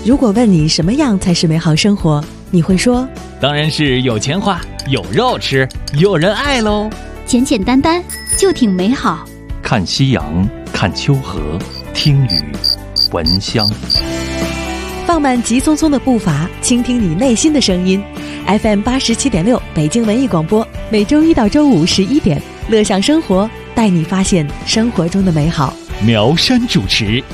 如果问你什么样才是美好生活，你会说当然是有钱花，有肉吃，有人爱喽。 简简单单就挺美好。 看夕阳，看秋河，听雨，闻香。 放慢急匆匆的步伐，倾听你内心的声音。FM 87.6北京文艺广播，每周一到周五11点，乐享生活，带你发现生活中的美好。 苗山主持。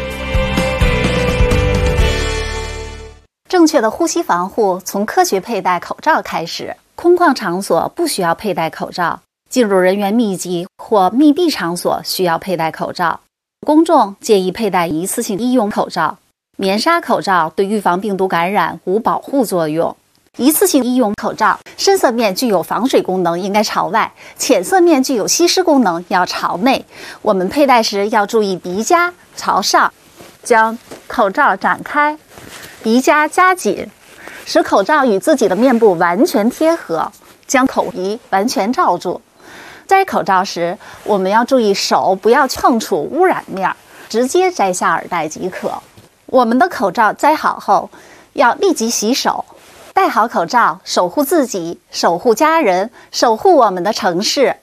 正确的呼吸防护从科学佩戴口罩开始。空旷场所不需要佩戴口罩，进入人员密集或密闭场所需要佩戴口罩。公众建议佩戴一次性医用口罩。棉纱口罩对预防病毒感染无保护作用。一次性医用口罩深色面具有防水功能，应该朝外；浅色面具有吸湿功能，要朝内。我们佩戴时要注意鼻夹朝上，将口罩展开，鼻夹夹紧，使口罩与自己的面部完全贴合，将口鼻完全罩住。摘口罩时，我们要注意手不要碰触污染面，直接摘下耳带即可。我们的口罩摘好后，要立即洗手。戴好口罩，守护自己，守护家人，守护我们的城市。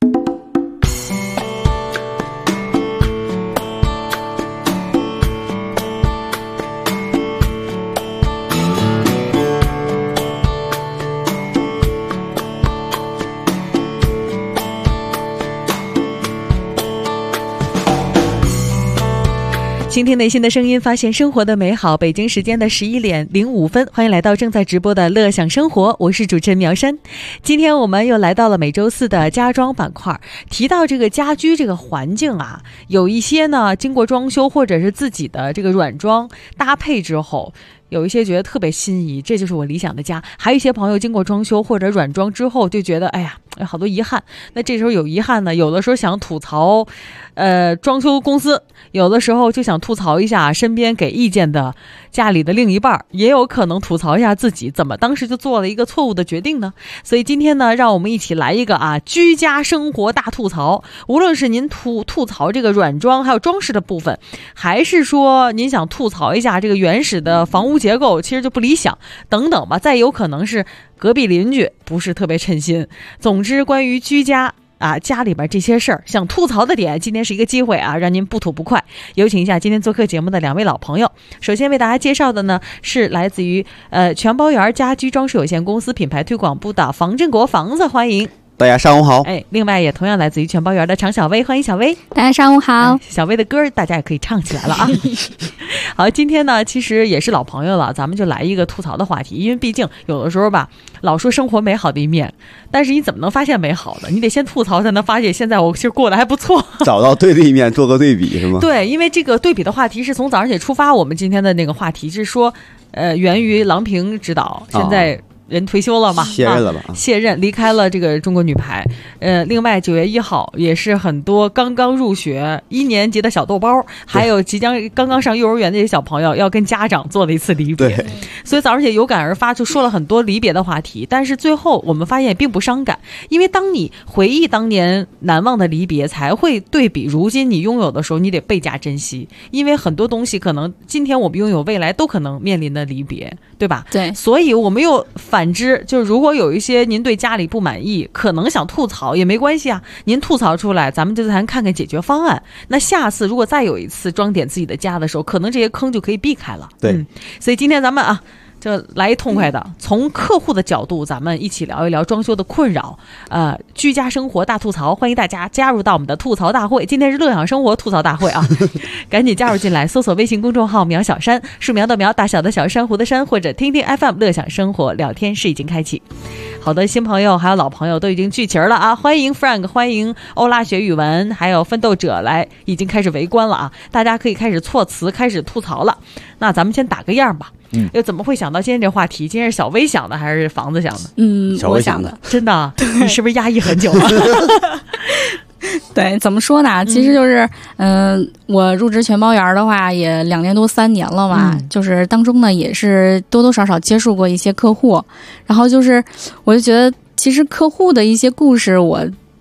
倾听内心的声音，发现生活的美好。北京时间的11点05分，欢迎来到正在直播的乐享生活，我是主持人苗山。今天我们又来到了每周四的家装板块。提到这个家居这个环境啊，有一些呢经过装修或者是自己的这个软装搭配之后，有一些觉得特别心仪，这就是我理想的家。还有一些朋友经过装修或者软装之后就觉得哎呀好多遗憾。那这时候有遗憾呢，有的时候想吐槽装修公司，有的时候就想吐槽一下身边给意见的家里的另一半，也有可能吐槽一下自己怎么当时就做了一个错误的决定呢。所以今天呢，让我们一起来一个居家生活大吐槽。无论是您吐槽这个软装还有装饰的部分，还是说您想吐槽一下这个原始的房屋结构其实就不理想等等吧，再有可能是隔壁邻居不是特别称心。总之关于居家家里边这些事儿想吐槽的点，今天是一个机会让您不吐不快。有请一下今天做客节目的两位老朋友。首先为大家介绍的呢，是来自于全包园家居装饰有限公司品牌推广部的房振国房子，欢迎。 大家上午好。 另外也同样来自于全包园的常小薇，欢迎小薇。 大家上午好。 小薇的歌大家也可以唱起来了啊。好，今天呢其实也是老朋友了，咱们就来一个吐槽的话题。因为毕竟有的时候吧，老说生活美好的一面，但是你怎么能发现美好的？你得先吐槽才能发现现在我其实过得还不错。 找到对立面做个对比是吗？ 对，因为这个对比的话题是从早上起出发。我们今天的那个话题是说源于郎平指导，现在人退休了嘛， 卸任了吧？ 卸任离开了这个中国女排。另外9月1号也是很多刚刚入学1年级的小豆包，还有即将刚刚上幼儿园的这些小朋友要跟家长做了一次离别。 对， 所以早上姐有感而发，就说了很多离别的话题。但是最后我们发现也并不伤感，因为当你回忆当年难忘的离别，才会对比如今你拥有的时候，你得倍加珍惜。因为很多东西可能今天我们拥有，未来都可能面临的离别，对吧？ 对， 所以我们又反之，就是如果有一些您对家里不满意，可能想吐槽也没关系啊，您吐槽出来，咱们就谈看看解决方案。那下次如果再有一次装点自己的家的时候，可能这些坑就可以避开了。 对， 所以今天咱们就来痛快的，从客户的角度，咱们一起聊一聊装修的困扰，居家生活大吐槽。欢迎大家加入到我们的吐槽大会，今天是乐享生活吐槽大会啊！赶紧加入进来，搜索微信公众号苗小山，树苗的苗，大小的小，珊瑚的珊，或者听听 FM 乐享生活，聊天室已经开启。好的，新朋友还有老朋友都已经聚齐了啊！欢迎 Frank， 欢迎欧拉学语文，还有奋斗者来，已经开始围观了啊！大家可以开始措辞，开始吐槽了。那咱们先打个样吧。又怎么会想到今天这话题？今天是小薇想的还是房子想的？ 小薇想的。 真的？你是不是压抑很久啊？ 对，怎么说呢？其实就是，我入职全包园的话也2年多3年了嘛，就是当中呢也是多多少少接触过一些客户，然后就是我就觉得，其实客户的一些故事我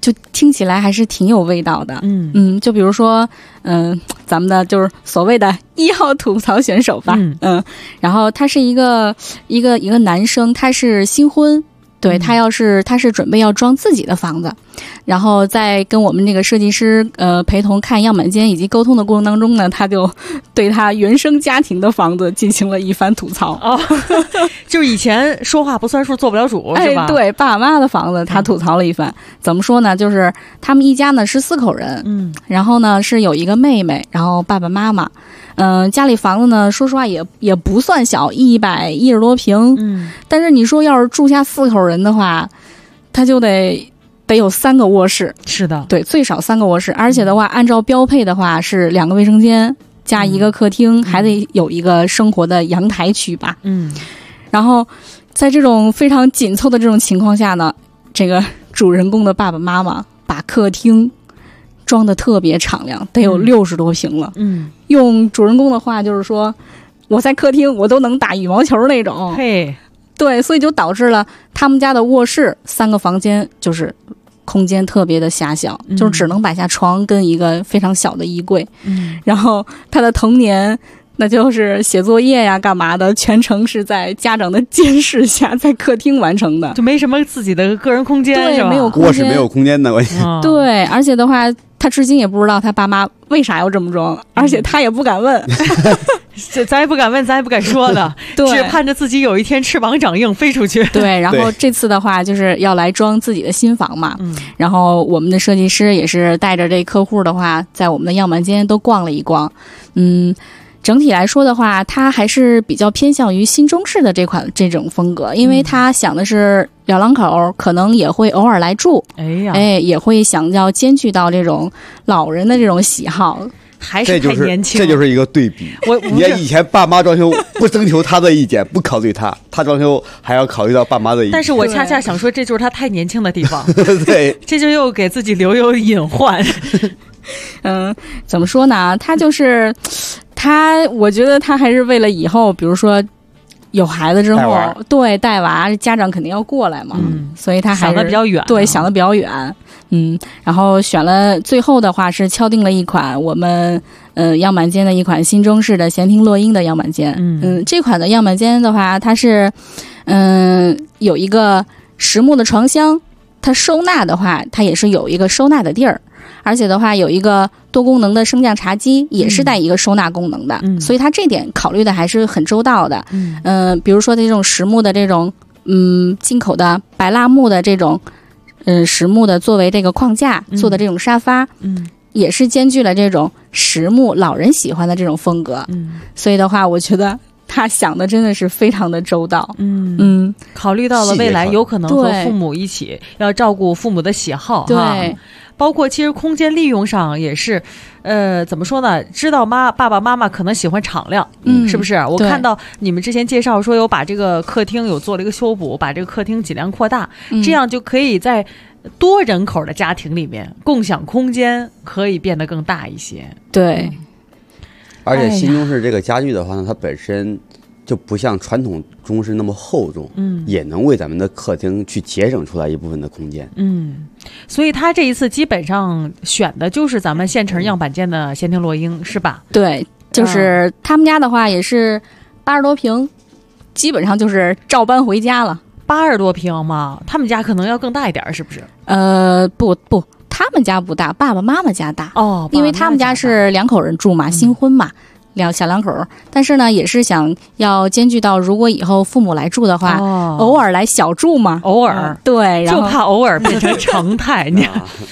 就听起来还是挺有味道的。就比如说咱们的就是所谓的1号吐槽选手吧。然后他是一个男生，他是新婚，对，他是准备要装自己的房子，然后在跟我们这个设计师陪同看样板间以及沟通的过程当中呢，他就对他原生家庭的房子进行了一番吐槽。 就是以前说话不算数做不了主是吧？ 对，爸妈的房子他吐槽了一番。怎么说呢，就是他们一家呢是4口人，然后呢是有一个妹妹，然后爸爸妈妈。家里房子呢说实话也不算小，110多平。但是你说要是住下4口人的话，他就得有3个卧室。是的，对，最少3个卧室，而且的话按照标配的话是2个卫生间加1个客厅，还得有一个生活的阳台区吧。然后在这种非常紧凑的这种情况下呢，这个主人公的爸爸妈妈把客厅装得特别敞亮，得有60多平了。用主人公的话就是说，我在客厅我都能打羽毛球那种。 嘿， 对，所以就导致了他们家的卧室3个房间就是空间特别的狭小，就是只能摆下床跟一个非常小的衣柜。然后他的童年那就是写作业呀干嘛的全程是在家长的监视下在客厅完成的， 就没什么自己的个人空间。 对， 是吧？ 没有空间， 卧室没有空间的关系。 对，而且的话他至今也不知道他爸妈为啥要这么装，而且他也不敢问。 咱也不敢问，咱也不敢说的。 对， 只盼着自己有一天翅膀长硬飞出去。 对，然后这次的话就是要来装自己的新房嘛。然后我们的设计师也是带着这客户的话在我们的样板间都逛了一逛。整体来说的话，它还是比较偏向于新中式的这种风格，因为他想的是两两口可能也会偶尔来住，也会想要兼具到这种老人的这种喜好。 还是太年轻， 这就是一个对比。你看以前爸妈装修不征求他的意见，不考虑他装修还要考虑到爸妈的意见。 但是我恰恰想说，这就是他太年轻的地方。 对， 这就又给自己留有隐患。 怎么说呢？他就是他，我觉得他还是为了以后，比如说有孩子之后，对，带娃，家长肯定要过来嘛，所以他还是想得比较远， 对，想得比较远。然后选了最后的话是敲定了一款我们样板间的一款新中式的闲庭落英的样板间。这款的样板间的话，它是有一个实木的床箱，它收纳的话，它也是有一个收纳的地儿。而且的话有一个多功能的升降茶几，也是带一个收纳功能的，所以它这点考虑的还是很周到的。比如说这种实木的这种进口的白蜡木的这种实木的作为这个框架做的这种沙发，也是兼具了这种实木老人喜欢的这种风格。所以的话我觉得他想的真的是非常的周到。 考虑到了未来有可能和父母一起要照顾父母的喜好。 对， 包括其实空间利用上也是怎么说呢，知道爸爸妈妈可能喜欢敞亮，是不是？我看到你们之前介绍说有把这个客厅有做了一个修补，把这个客厅尽量扩大，这样就可以在多人口的家庭里面共享空间可以变得更大一些。 对， 而且新中式这个家具的话呢，它本身就不像传统中式那么厚重，也能为咱们的客厅去节省出来一部分的空间。 所以他这一次基本上选的就是咱们现成样板间的闲庭落英，是吧？ 对，就是他们家的话也是80多平，基本上就是照搬回家了。 80多平吗？他们家可能要更大一点，是不是？ 不，他们家不大，爸爸妈妈家大。 哦， 因为他们家是2口人住嘛，新婚嘛。小两口，但是呢，也是想要兼具到，如果以后父母来住的话，偶尔来小住嘛， 偶尔， 对，然后就怕偶尔变成常态。你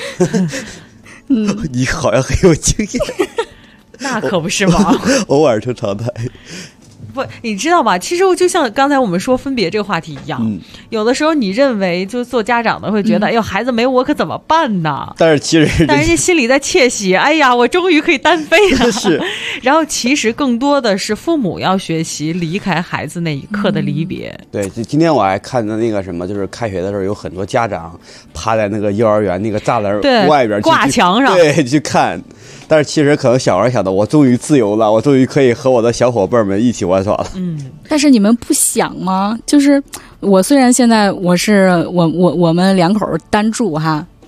好像很有经验， 那可不是嘛， 偶尔成常态。 不，你知道吗？其实就像刚才我们说分别这个话题一样，有的时候你认为就做家长的会觉得，哎呦，孩子没我可怎么办呢？ 但是人家心里在窃喜，哎呀，我终于可以单飞了。 是， 然后其实更多的是父母要学习离开孩子那一刻的离别。 对，今天我还看到那个什么，就是开学的时候有很多家长趴在那个幼儿园那个栅栏外边挂墙上， 对，去看。但是其实可能小孩想的，我终于自由了，我终于可以和我的小伙伴们一起玩耍了。 但是你们不想吗？就是我虽然现在我们2口单住哈，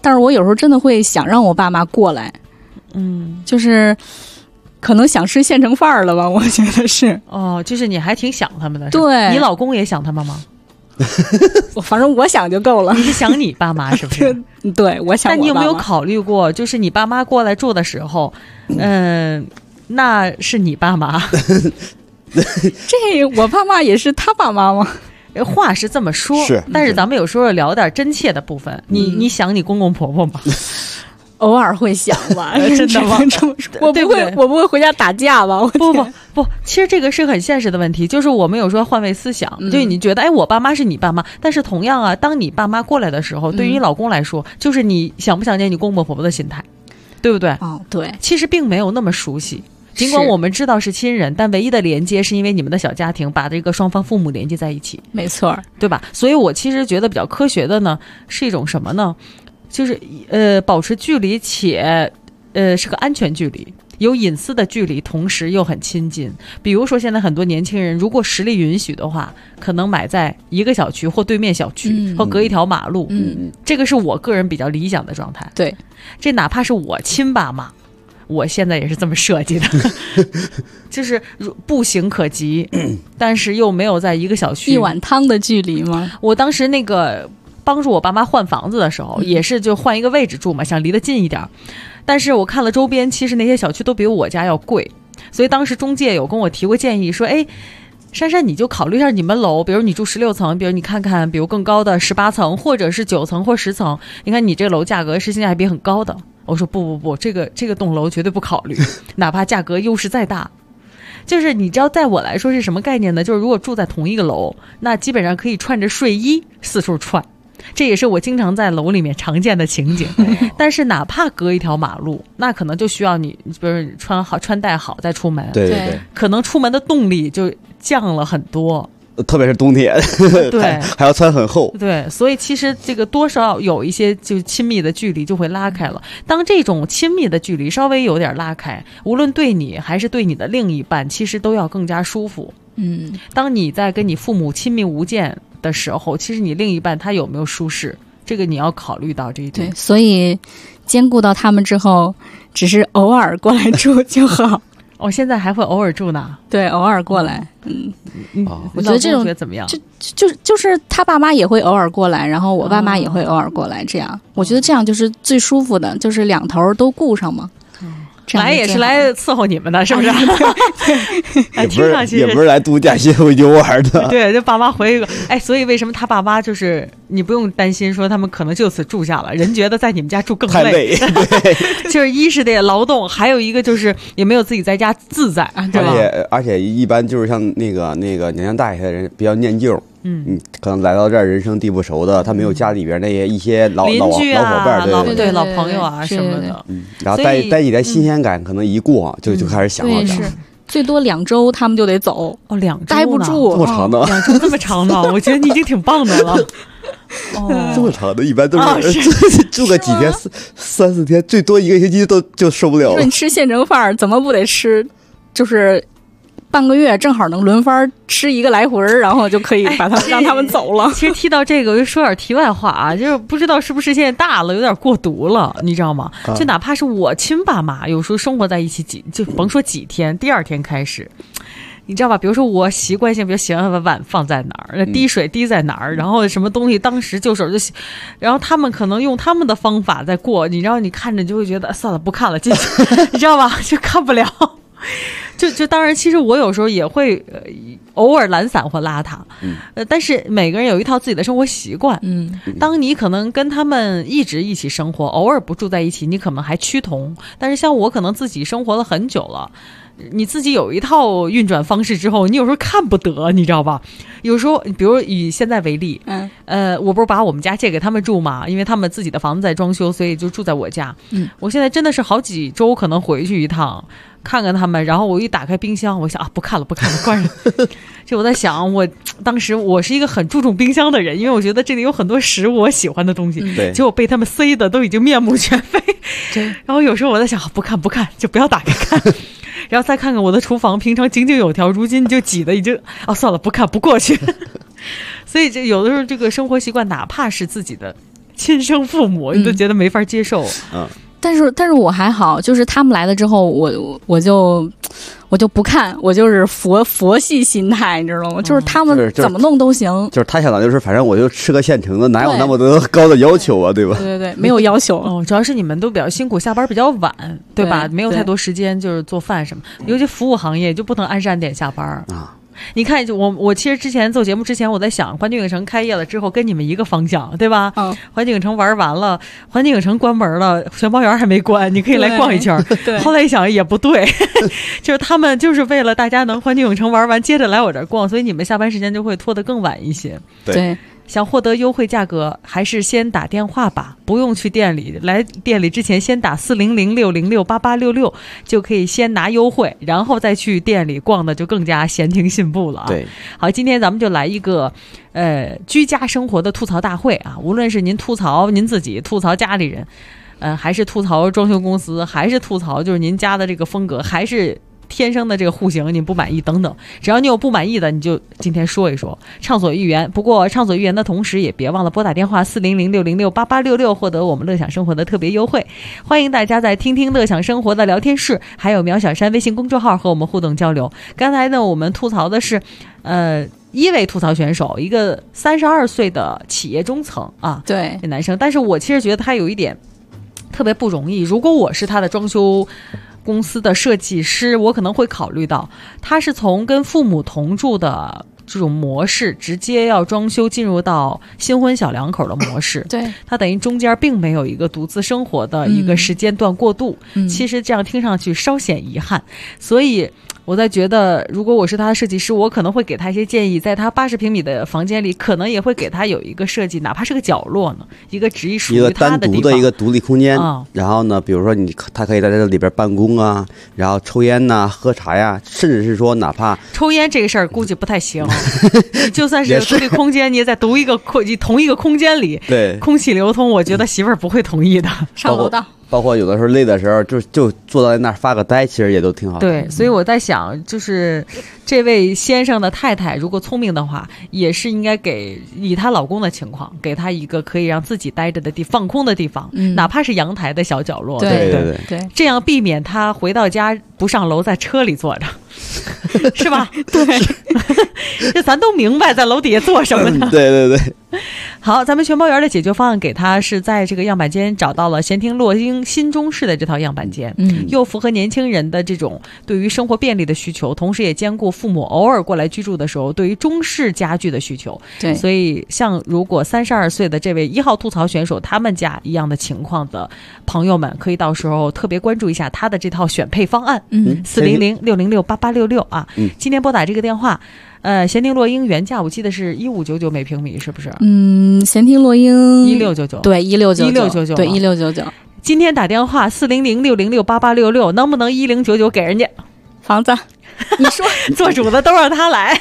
但是我有时候真的会想让我爸妈过来，就是可能想吃现成饭儿了吧，我觉得是。 哦，就是你还挺想他们的。 对， 你老公也想他们吗？ 反正我想就够了。 你是想你爸妈是不是？ 对，我想我爸妈。 但你有没有考虑过，就是你爸妈过来住的时候，那是你爸妈？ 这我爸妈也是他爸妈吗？ 话是这么说，但是咱们有时候聊点真切的部分。你想你公公婆婆吗？ 偶尔会想吧。 真的吗？ 我不会回家打架吧？ 不，其实这个是很现实的问题，就是我们有时候换位思想，就你觉得哎，我爸妈是你爸妈，但是同样啊，当你爸妈过来的时候，对于你老公来说，就是你想不想念你公公婆婆的心态，对不对？ 哦，对， 其实并没有那么熟悉。尽管我们知道是亲人，但唯一的连接是因为你们的小家庭把这个双方父母连接在一起， 没错， 对吧？所以我其实觉得比较科学的呢，是一种什么呢？就是保持距离且是个安全距离，有隐私的距离，同时又很亲近。比如说现在很多年轻人，如果实力允许的话，可能买在一个小区或对面小区，或隔一条马路。这个是我个人比较理想的状态。 对， 这哪怕是我亲爸妈，我现在也是这么设计的，就是步行可及，但是又没有在一个小区一碗汤的距离吗？ 我当时那个帮助我爸妈换房子的时候，也是就换一个位置住嘛，想离得近一点。但是我看了周边，其实那些小区都比我家要贵，所以当时中介有跟我提过建议，说，哎，珊珊你就考虑一下你们楼，比如你住16层，比如你看看，比如更高的18层，或者是9层或10层，你看你这楼价格是性价比很高的。我说不，这个栋楼绝对不考虑，哪怕价格优势再大。就是你知道，在我来说是什么概念呢？就是如果住在同一个楼，那基本上可以穿着睡衣四处窜。这也是我经常在楼里面常见的情景。但是哪怕隔一条马路，那可能就需要你比如穿戴好再出门。 对， 可能出门的动力就降了很多， 特别是冬天。 对， 还要穿很厚。 对，所以其实这个多少有一些就亲密的距离就会拉开了。当这种亲密的距离稍微有点拉开，无论对你还是对你的另一半，其实都要更加舒服。当你在跟你父母亲密无间的时候，其实你另一半他有没有舒适，这个你要考虑到这一点。 对，所以兼顾到他们之后，只是偶尔过来住就好。 我现在还会偶尔住呢。 对，偶尔过来。我觉得这种觉得怎么样？ 就是他爸妈也会偶尔过来，然后我爸妈也会偶尔过来，这样我觉得这样就是最舒服的，就是两头都顾上嘛。 来也是来伺候你们的，是不是？ 也不是来度假歇后游玩的。 对，就爸妈回一个，哎，所以为什么他爸妈就是你不用担心说他们可能就此住下了，人觉得在你们家住更累。对，就是一是得劳动，还有一个就是也没有自己在家自在，对吧？ 而且一般就是像那个年龄大一些的人比较念旧。可能来到这儿人生地不熟的，他没有家里边一些邻居啊、 老伙伴， 对老朋友啊什么的， 然后带一点新鲜感，可能一过就开始想了。 是最多2周他们就得走。 2周待不住， 这么长的 ，2周这么长的，我觉得你已经挺棒的了。 这么长的，一般都是住个几天，3、4天，最多1个星期就受不了了。 你吃现成饭怎么不得吃？就是半个月正好能轮番吃一个来回，然后就可以把他让他们走了。 其实提到这个，我就说点题外话啊，就是不知道是不是现在大了有点过毒了，你知道吗？就哪怕是我亲爸妈，有时候生活在一起就甭说几天，第2天开始。你知道吧？比如说我习惯性，比如洗完碗放在哪儿，滴水滴在哪儿，然后什么东西当时就手就洗，然后他们可能用他们的方法在过，你知道，你看着就会觉得算了，不看了，进去，你知道吧？就看不了。就当然，其实我有时候也会偶尔懒散或邋遢，但是每个人有一套自己的生活习惯。当你可能跟他们一直一起生活，偶尔不住在一起，你可能还趋同。但是像我可能自己生活了很久了，你自己有一套运转方式之后，你有时候看不得，你知道吧？有时候，比如以现在为例，我不是把我们家借给他们住嘛，因为他们自己的房子在装修，所以就住在我家。我现在真的是好几周可能回去一趟，看看他们，然后我一打开冰箱，我想啊，不看了，关上。就我在想，当时我是一个很注重冰箱的人，因为我觉得这里有很多食物我喜欢的东西，结果被他们塞的都已经面目全非。然后有时候我在想，不看，就不要打开看。然后再看看我的厨房，平常井井有条，如今就挤得已经算了，不看不过去。所以这有的时候这个生活习惯，哪怕是自己的亲生父母，你都觉得没法接受。 但是我还好，就是他们来了之后，我就不看，我就是佛系心态，你知道吗？就是他们怎么弄都行。 就是他想的就是，反正我就吃个现成的，哪有那么多高的要求啊，对吧？ 对，没有要求。 主要是你们都比较辛苦，下班比较晚，对吧？没有太多时间就是做饭什么，尤其服务行业就不能按时按点下班啊。你看，我其实之前做节目之前，我在想，环球影城开业了之后跟你们一个方向，对吧？环球影城玩完了，环球影城关门了，玄猫园还没关，你可以来逛一圈。对，后来一想也不对，就是他们就是为了大家能环球影城玩完，接着来我这儿逛，所以你们下班时间就会拖得更晚一些。 对。 想获得优惠价格，还是先打电话吧，不用去店里。来店里之前，先打400-606-8866，就可以先拿优惠，然后再去店里逛的就更加闲庭信步了啊。 对， 好，今天咱们就来一个居家生活的吐槽大会啊，无论是您吐槽您自己，吐槽家里人，还是吐槽装修公司，还是吐槽就是您家的这个风格，还是天生的这个户型你不满意等等，只要你有不满意的，你就今天说一说，畅所欲言。不过畅所欲言的同时，也别忘了拨打电话400-606-8866，获得我们乐享生活的特别优惠。欢迎大家在听听乐享生活的聊天室，还有苗小山微信公众号和我们互动交流。刚才呢，我们吐槽的是一位吐槽选手，一个32岁的企业中层啊， 对， 男生。但是我其实觉得他有一点特别不容易，如果我是他的装修公司的设计师，我可能会考虑到他是从跟父母同住的这种模式直接要装修进入到新婚小两口的模式。 对， 他等于中间并没有一个独自生活的一个时间段过渡，其实这样听上去稍显遗憾。所以我在觉得，如果我是他的设计师，我可能会给他一些建议，在他80平米的房间里，可能也会给他有一个设计，哪怕是个角落呢，一个只属于他的地方， 一个单独的一个独立空间。然后呢，比如说他可以在这里边办公啊，然后抽烟呐、喝茶呀，甚至是说哪怕抽烟这个事儿估计不太行。就算是独立空间，你也在同一个空间里，对，空气流通，我觉得媳妇儿不会同意的。 上楼道。 包括有的时候累的时候，就坐在那儿发个呆，其实也都挺好的。 对，所以我在想，就是这位先生的太太，如果聪明的话，也是应该以她老公的情况，给她一个可以让自己待着的放空的地方，哪怕是阳台的小角落。 对， 这样避免他回到家不上楼，在车里坐着。是吧？ 对， 这咱都明白，在楼底下做什么呢？ 对。 好，咱们全包园的解决方案给他是在这个样板间找到了闲庭落英新中式的这套样板间，又符合年轻人的这种对于生活便利的需求，同时也兼顾父母偶尔过来居住的时候对于中式家具的需求。 对， 所以像如果32岁的这位1号吐槽选手他们家一样的情况的朋友们，可以到时候特别关注一下他的这套选配方案。400-606-8866啊。今天拨打这个电话。闲庭落英原价我记得是1599每平米，是不是？ 闲庭落英 1699， 对，1699，对，1699。 今天打电话400-606-8866，能不能1099给人家房子？你说做主的都让他来。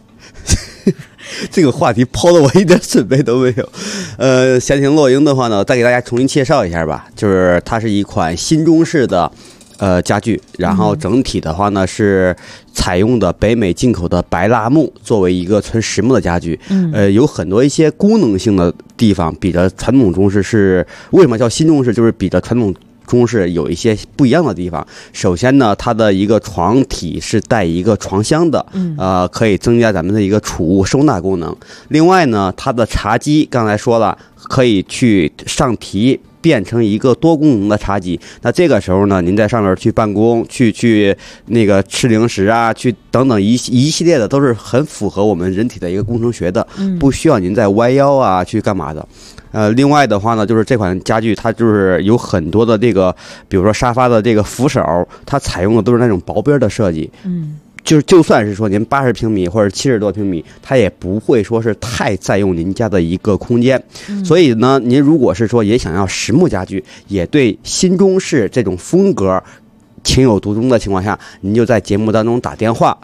这个话题抛的我一点准备都没有。闲庭落英的话呢，再给大家重新介绍一下吧，就是它是一款新中式的家具，然后整体的话呢是采用的北美进口的白蜡木作为一个纯实木的家具。有很多一些功能性的地方比着传统中式是为什么叫新中式，就是比着传统中式有一些不一样的地方。首先呢，它的一个床体是带一个床箱的，可以增加咱们的一个储物收纳功能。另外呢，它的茶几刚才说了，可以去上提变成一个多功能的茶几。那这个时候呢，您在上面去办公，去那个吃零食啊，去等等一系列的，都是很符合我们人体的一个工程学的，不需要您在弯腰啊去干嘛的。另外的话呢，就是这款家具它就是有很多的这个，比如说沙发的这个扶手，它采用的都是那种薄边的设计。就算是说您80平米或者70多平米，它也不会说是太占用您家的一个空间。所以呢，您如果是说也想要实木家具，也对新中式这种风格情有独钟的情况下，您就在节目当中打电话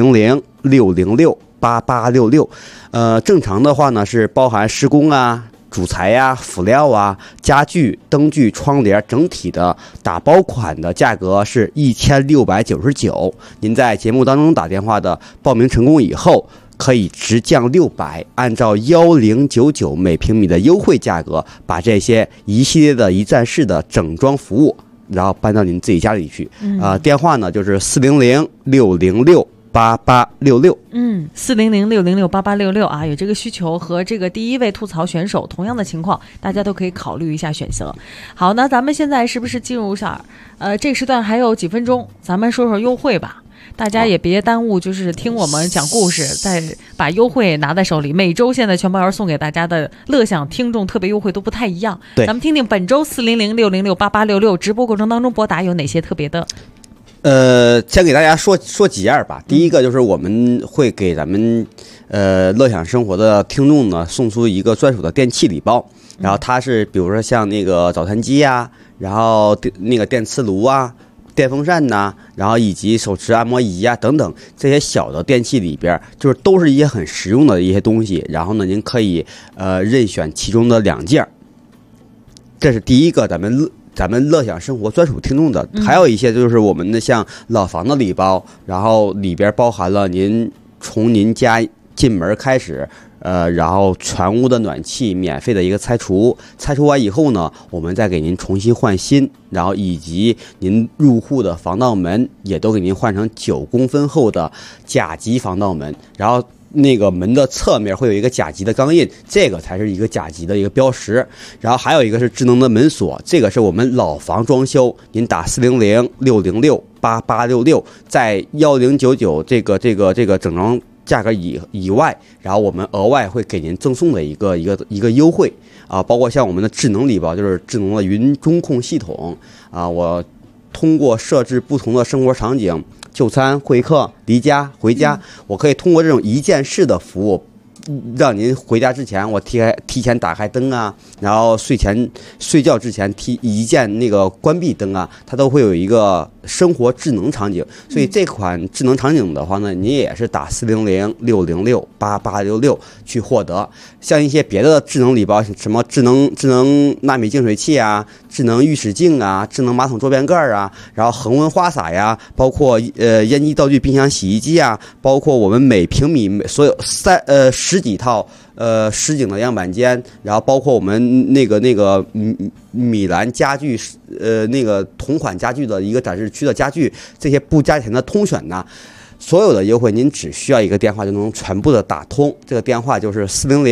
400-606-8866。正常的话呢是包含施工啊、主材呀、辅料啊、家具、灯具、窗帘，整体的打包款的价格是1699。您在节目当中打电话的报名成功以后， 可以直降600，按照1099每平米的优惠价格，把这些一系列的一站式的整装服务，然后搬到您自己家里去。电话呢就是400-606-8866。 400-606-8866啊，有这个需求和这个第一位吐槽选手同样的情况，大家都可以考虑一下选择。好，那咱们现在是不是进入一下？这个时段还有几分钟，咱们说说优惠吧。大家也别耽误，就是听我们讲故事，再把优惠拿在手里。每周现在全包园送给大家的乐享听众特别优惠都不太一样。 对， 咱们听听本周400-606-8866直播过程当中拨打有哪些特别的。 先给大家说几样吧。第一个就是我们会给咱们乐享生活的听众呢送出一个专属的电器礼包，然后它是比如说像那个早餐机啊，然后那个电磁炉啊，电风扇呐，然后以及手持按摩仪啊等等这些小的电器里边，就是都是一些很实用的一些东西。然后呢，您可以任选其中的2件，这是第一个咱们乐享生活专属听众的。还有一些就是我们的像老房的礼包，然后里边包含了您从您家进门开始。然后全屋的暖气免费的一个拆除完以后呢，我们再给您重新换新，然后以及您入户的防盗门也都给您换成9公分厚的甲级防盗门，然后那个门的侧面会有一个甲级的钢印，这个才是一个甲级的一个标识。然后还有一个是智能的门锁，这个是我们老房装修，您打400-606-8866，在1099这个整装价格以外，然后我们额外会给您赠送的一个优惠啊，包括像我们的智能礼包，就是智能的云中控系统啊，我通过设置不同的生活场景，就餐、会客、离家、回家，我可以通过这种一键式的服务，让您回家之前我提前打开灯啊，然后睡觉之前一键那个关闭灯啊，它都会有一个生活智能场景。所以这款智能场景的话呢，你也是打400-606-8866去获得。像一些别的智能礼包，什么智能纳米净水器啊，智能浴室镜啊，智能马桶桌边盖啊，然后恒温花洒呀，包括烟机道具、冰箱、洗衣机啊，包括我们每平米所有10几套实景的样板间，然后包括我们那个米兰家具那个同款家具的一个展示区的家具，这些不加钱的通选呢，所有的优惠您只需要一个电话就能全部的打通，这个电话就是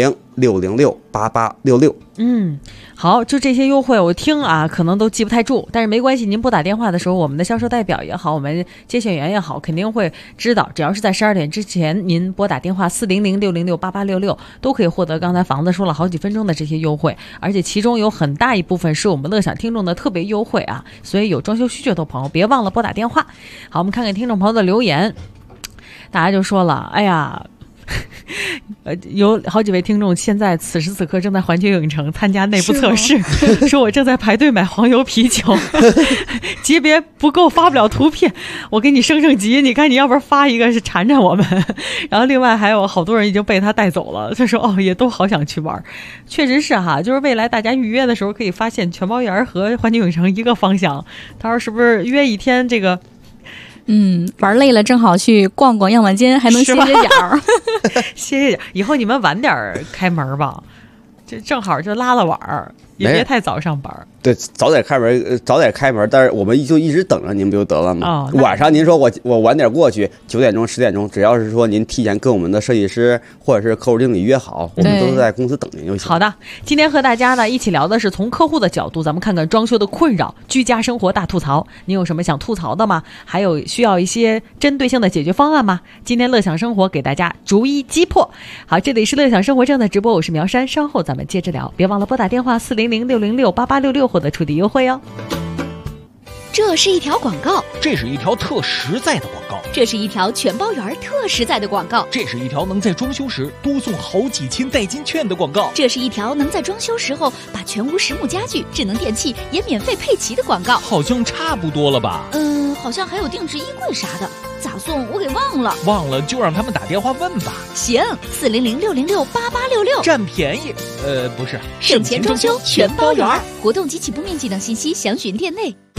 400-606-8866。 好，就这些优惠我听啊可能都记不太住，但是没关系，您拨打电话的时候，我们的销售代表也好，我们接线员也好，肯定会知道，只要是在12点之前您拨打电话400-606-8866，都可以获得刚才房子说了好几分钟的这些优惠，而且其中有很大一部分是我们乐享听众的特别优惠啊，所以有装修需求的朋友别忘了拨打电话。好，我们看看听众朋友的留言，大家就说了，哎呀有好几位听众现在此时此刻正在环球影城参加内部测试，说我正在排队买黄油啤酒级别不够发不了图片，我给你升级，你看你要不然发一个是馋我们。然后另外还有好多人已经被他带走了，他说也都好想去玩。确实是哈，就是未来大家预约的时候可以发现全包园和环球影城一个方向，他说是不是约一天这个玩累了正好去逛逛样板间，还能歇歇脚歇歇脚。以后你们晚点开门吧，这正好就拉了碗儿，也别太早上班。 对，早点开门，但是我们就一直等着您不就得了吗？晚上您说我晚点过去，9点钟10点钟，只要是说您提前跟我们的设计师或者是客户经理约好，我们都是在公司等您就行。 好的，今天和大家呢一起聊的是从客户的角度，咱们看看装修的困扰、居家生活大吐槽。您有什么想吐槽的吗？还有需要一些针对性的解决方案吗？今天乐享生活给大家逐一击破。好，这里是乐享生活正在直播，我是苗山，稍后咱们接着聊，别忘了拨打电话400-606-8866。获得触底优惠哦。 这是一条广告， 这是一条特实在的广告， 这是一条全包园特实在的广告， 这是一条能在装修时多送好几千代金券的广告， 这是一条能在装修时候把全屋实木家具、智能电器也免费配齐的广告。 好像差不多了吧？ 好像还有定制衣柜啥的，咋送我给忘了。 忘了就让他们打电话问吧。 行，400-606-8866， 占便宜。不是， 省钱装修全包园，活动及起步面积等信息详询店内。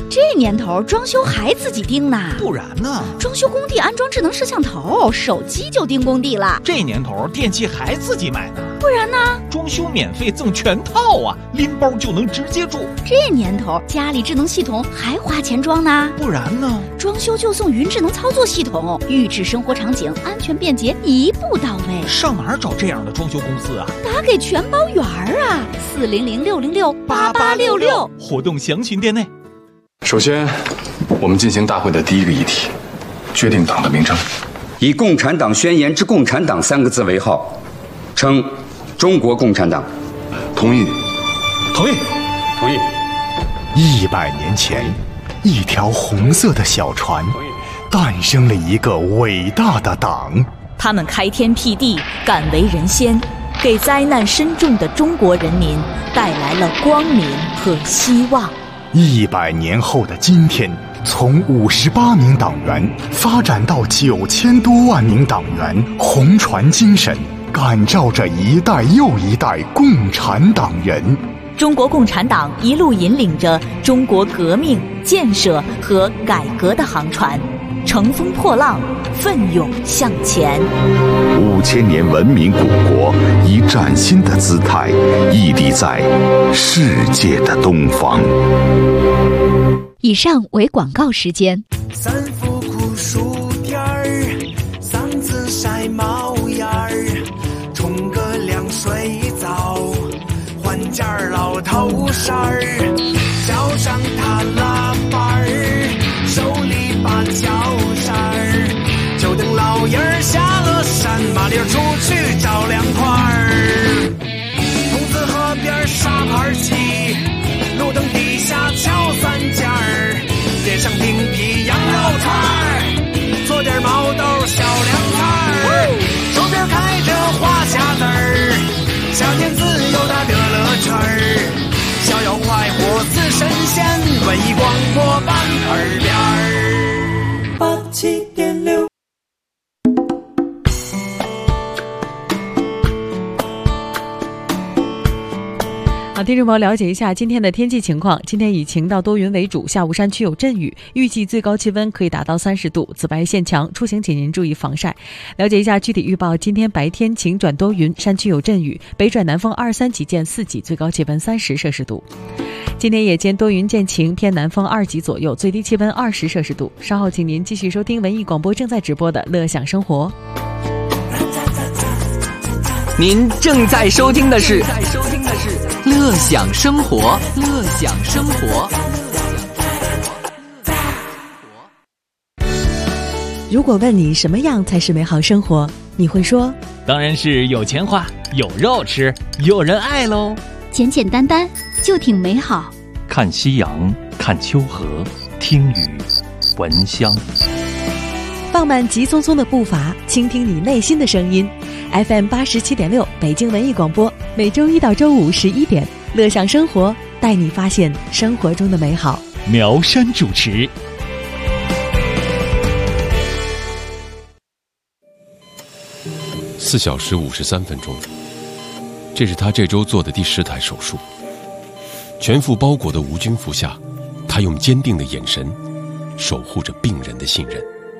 这年头装修还自己盯呢， 不然呢？ 装修工地安装智能摄像头，手机就盯工地了。 这年头电器还自己买呢， 不然呢？ 装修免费赠全套啊，拎包就能直接住。 这年头家里智能系统还花钱装呢， 不然呢？ 装修就送云智能操作系统，预制生活场景，安全便捷，一步到位。 上哪儿找这样的装修公司啊？ 打给全包圆儿啊，400-606-8866， 活动详询店内。 首先，我们进行大会的第一个议题，决定党的名称， 以《共产党宣言》之“共产党”3个字为号，称中国共产党。 同意。 同意。 同意。 100年前，一条红色的小船，诞生了一个伟大的党。 他们开天辟地，敢为人先，给灾难深重的中国人民带来了光明和希望。 100年后的今天，从58名党员发展到9000多万名党员，红船精神感召着一代又一代共产党人。 中国共产党一路引领着中国革命、建设和改革的航船，乘风破浪，奋勇向前。 5000年文明古国以崭新的姿态屹立在世界的东方。 以上为广告时间。 三伏酷暑天儿，嗓子晒冒烟儿，冲个凉水澡，换件老头衫儿，脚上踏拉板儿，手里把脚扇儿，就等老爷儿下了山，麻溜出去找凉快儿。筒子河边沙盘棋，路灯底下敲三尖儿，点上冰皮羊肉串儿，做点毛豆小凉菜儿，手边开着花匣子儿，夏天自由的乐乐圈儿，逍遥快活似神仙，文艺广播办耳边儿87.6。 好，听众朋友，了解一下今天的天气情况。今天以晴到多云为主，下午山区有阵雨，预计最高气温可以达到30度，紫外线强，出行请您注意防晒。了解一下具体预报：今天白天晴转多云，山区有阵雨，北转南风2-3级见4级，最高气温30摄氏度。今天夜间多云见晴，偏南风2级左右，最低气温20摄氏度。稍后请您继续收听文艺广播正在直播的《乐享生活》。 您正在收听的是乐享生活，乐享生活。 如果问你什么样才是美好生活，你会说当然是有钱花，有肉吃，有人爱喽。 简简单单就挺美好。 看夕阳，看秋河，听雨，闻香。 放慢急匆匆的步伐，倾听你内心的声音。FM 87.6北京文艺广播，每周一到周五11点，乐享生活，带你发现生活中的美好。 苗山主持。 4小时53分钟，这是他这周做的第10台手术。全副包裹的无菌服下，他用坚定的眼神守护着病人的信任。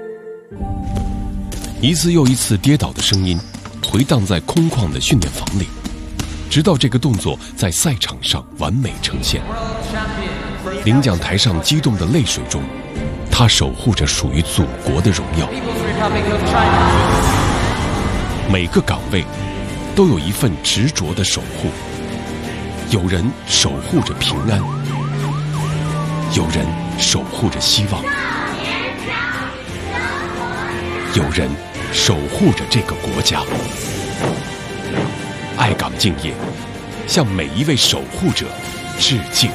一次又一次跌倒的声音回荡在空旷的训练房里，直到这个动作在赛场上完美呈现。领奖台上激动的泪水中，他守护着属于祖国的荣耀。每个岗位都有一份执着的守护，有人守护着平安，有人守护着希望，有人守护着这个国家。爱岗敬业，向每一位守护者致敬。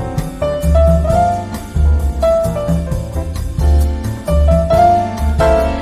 北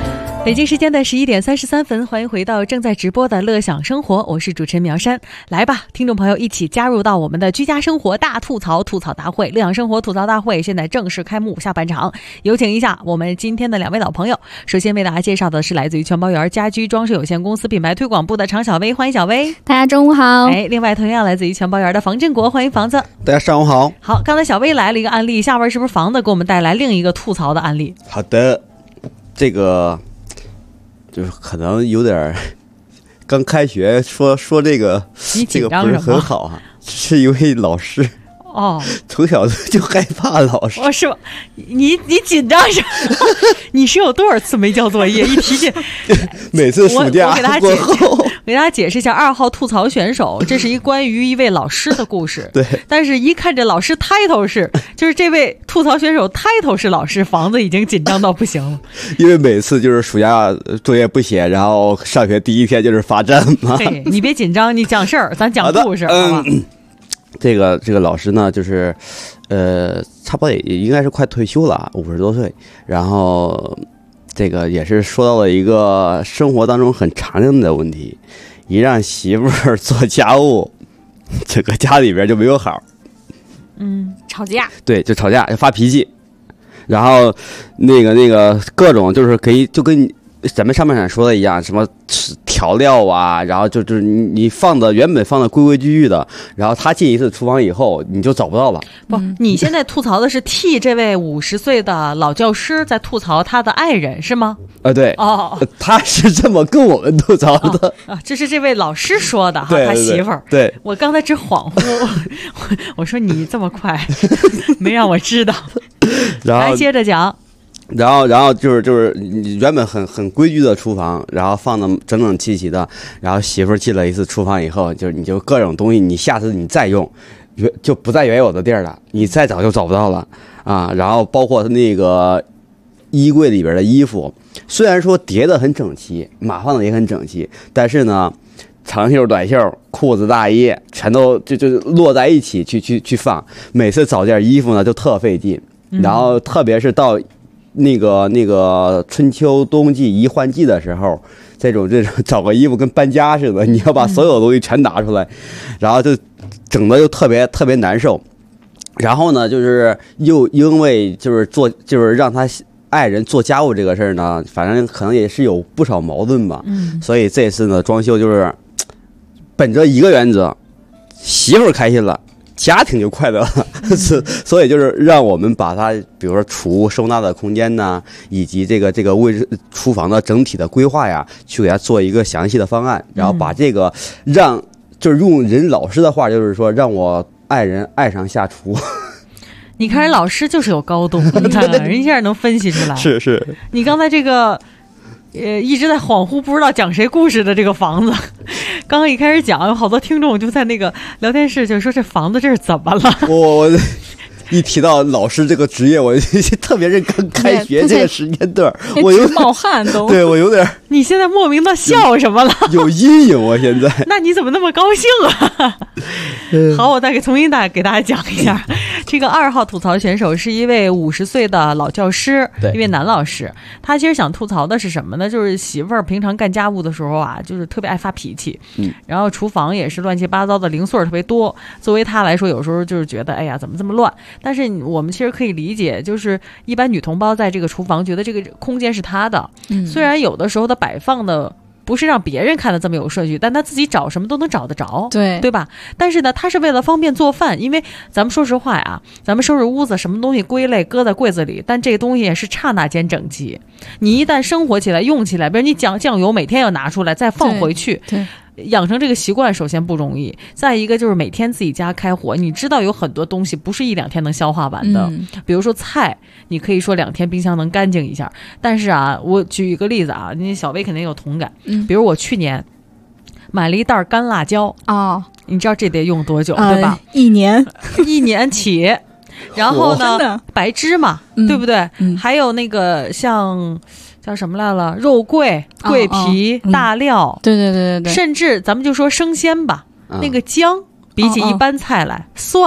北京时间的11点33分，欢迎回到正在直播的乐享生活，我是主持人苗山。来吧，听众朋友，一起加入到我们的居家生活大吐槽大会，乐享生活吐槽大会现在正式开幕，下半场有请一下我们今天的2位老朋友。首先为大家介绍的是来自于全包园家居装饰有限公司品牌推广部的常小薇，欢迎小薇。 大家中午好。 另外同样来自于全包园的房振国，欢迎房子。 大家上午好。 好，刚才小薇来了一个案例，下边是不是房子给我们带来另一个吐槽的案例？ 好的，这个就是可能有点刚开学说这个这个不是很好啊，是一位老师从小就害怕老师。 是吧？你紧张什么？你是有多少次没交作业？一提起每次暑假过后， 我给大家解释一下2号吐槽选手，这是一关于一位老师的故事。 对， 但是一看这老师 title 就是这位吐槽选手 title 是老师，房子已经紧张到不行了。 因为每次就是暑假作业不写，然后上学第一天就是罚站嘛。 嘿，你别紧张，你讲事儿，咱讲故事，好吧？ 这个老师呢，就是差不多也应该是快退休了，50多岁，然后这个也是说到了一个生活当中很常见的问题，一让媳妇儿做家务，这个家里边就没有好。 吵架。对， 就吵架，就发脾气，然后那个各种就是就跟咱们上半场说的一样，什么调料啊，然后就是你原本放的规规矩矩的，然后他进一次厨房以后，你就找不到了。 不，你现在吐槽的是替这位50岁的老教师在吐槽他的爱人是吗？ 对。他是这么跟我们吐槽的。 这是这位老师说的哈， 对他媳妇儿。 对， 我刚才只恍惚，我说你这么快，没让我知道。 然后来接着讲。 然后就是原本很规矩的厨房，然后放的整整齐齐的，然后媳妇儿进了一次厨房以后，就是你就各种东西，你下次你再用，就不在原有的地儿了，你再找就找不到了啊。然后包括那个衣柜里边的衣服，虽然说叠得很整齐，码放的也很整齐，但是呢，长袖、短袖、裤子、大衣全都就摞在一起去放，每次找件衣服呢就特费劲，然后特别是到那个春秋冬季一换季的时候，这种找个衣服跟搬家似的，你要把所有东西全拿出来，然后就整的又特别特别难受。然后呢，就是又因为就是让他爱人做家务这个事儿呢，反正可能也是有不少矛盾吧。所以这次呢，装修就是本着一个原则，媳妇儿开心了，家庭就快乐了。所以就是让我们把它，比如说储物收纳的空间呢，以及这个厨房的整体的规划呀，去给它做一个详细的方案，然后把这个就是用人老师的话，就是说让我爱人爱上下厨。 你看人老师就是有高度，你看人一下能分析出来。 是。 你刚才这个一直在恍惚不知道讲谁故事的这个房子，刚刚一开始讲，有好多听众就在那个聊天室就说这房子这是怎么了。 我一提到老师这个职业，我特别是刚开学这个时间段，我有冒汗都。 对，我有点。 你现在莫名的笑什么了？ 有阴影，我现在。 那你怎么那么高兴啊？好，我再重新给大家讲一下，这个2号吐槽选手是一位50岁的老教师，一位男老师。他其实想吐槽的是什么呢？就是媳妇儿平常干家务的时候啊，就是特别爱发脾气，然后厨房也是乱七八糟的零碎特别多。作为他来说，有时候就是觉得，哎呀，怎么这么乱？但是我们其实可以理解，就是一般女同胞在这个厨房觉得这个空间是她的，虽然有的时候她摆放的不是让别人看的这么有顺序，但他自己找什么都能找得着，对吧？但是呢，他是为了方便做饭，因为咱们说实话呀，咱们收拾屋子，什么东西归类搁在柜子里，但这个东西也是刹那间整齐。你一旦生活起来、用起来，比如你酱油每天要拿出来再放回去，对。养成这个习惯首先不容易，再一个就是每天自己家开火，你知道有很多东西不是1-2天能消化完的，比如说菜，你可以说2天冰箱能干净一下，但是啊，我举一个例子啊，你小薇肯定有同感，比如我去年买了一袋干辣椒你知道这得用多久，对吧 ？1 年起，然后呢白芝麻，对不对？还有那个像叫什么来了？肉桂、桂皮、大料， 对， 甚至咱们就说生鲜吧，那个姜比起一般菜来，蒜、